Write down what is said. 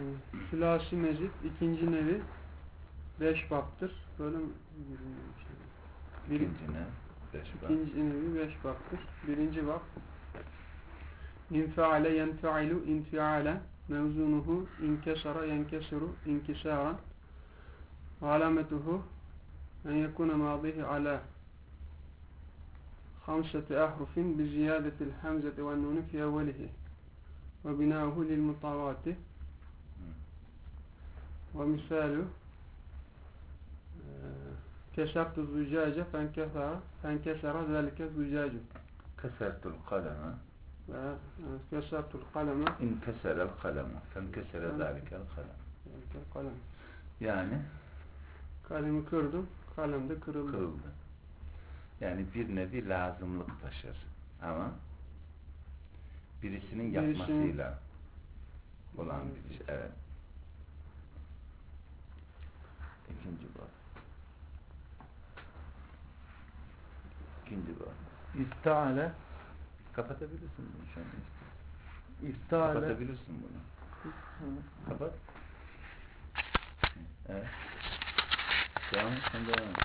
Sülasi mezit ikinci nevi 5 baptır. Böyle mi? İkinci nevi 5 bap. İkinci nevi 5 baptır. Birinci bap İnfiale yenfailu infiale mevzunuhu inkesara yenkesiru inkisara alametuhu en yekune madihi ala hamseti ahrufin bi ziyadetil hamzeti ve nuni fi evvelihi ve binahu lil mutavati ve misalu kesertu zücace fenkesara zelike zücacu Kesertul kaleme ve kesertul kaleme inkeserel kaleme fenkesere zalikel kalem. Yani kalemi kırdım, kalem de kırıldı. Yani bir nevi lazımlık taşır. Ama birisinin yapmasıyla olan bir iş. Evet. İkinci bab. İkinci bab. İftale Kapatabilirsin bunu şu an. İftale Kapatabilirsin bunu. Kapat. Evet. Devam et. Sen devam et.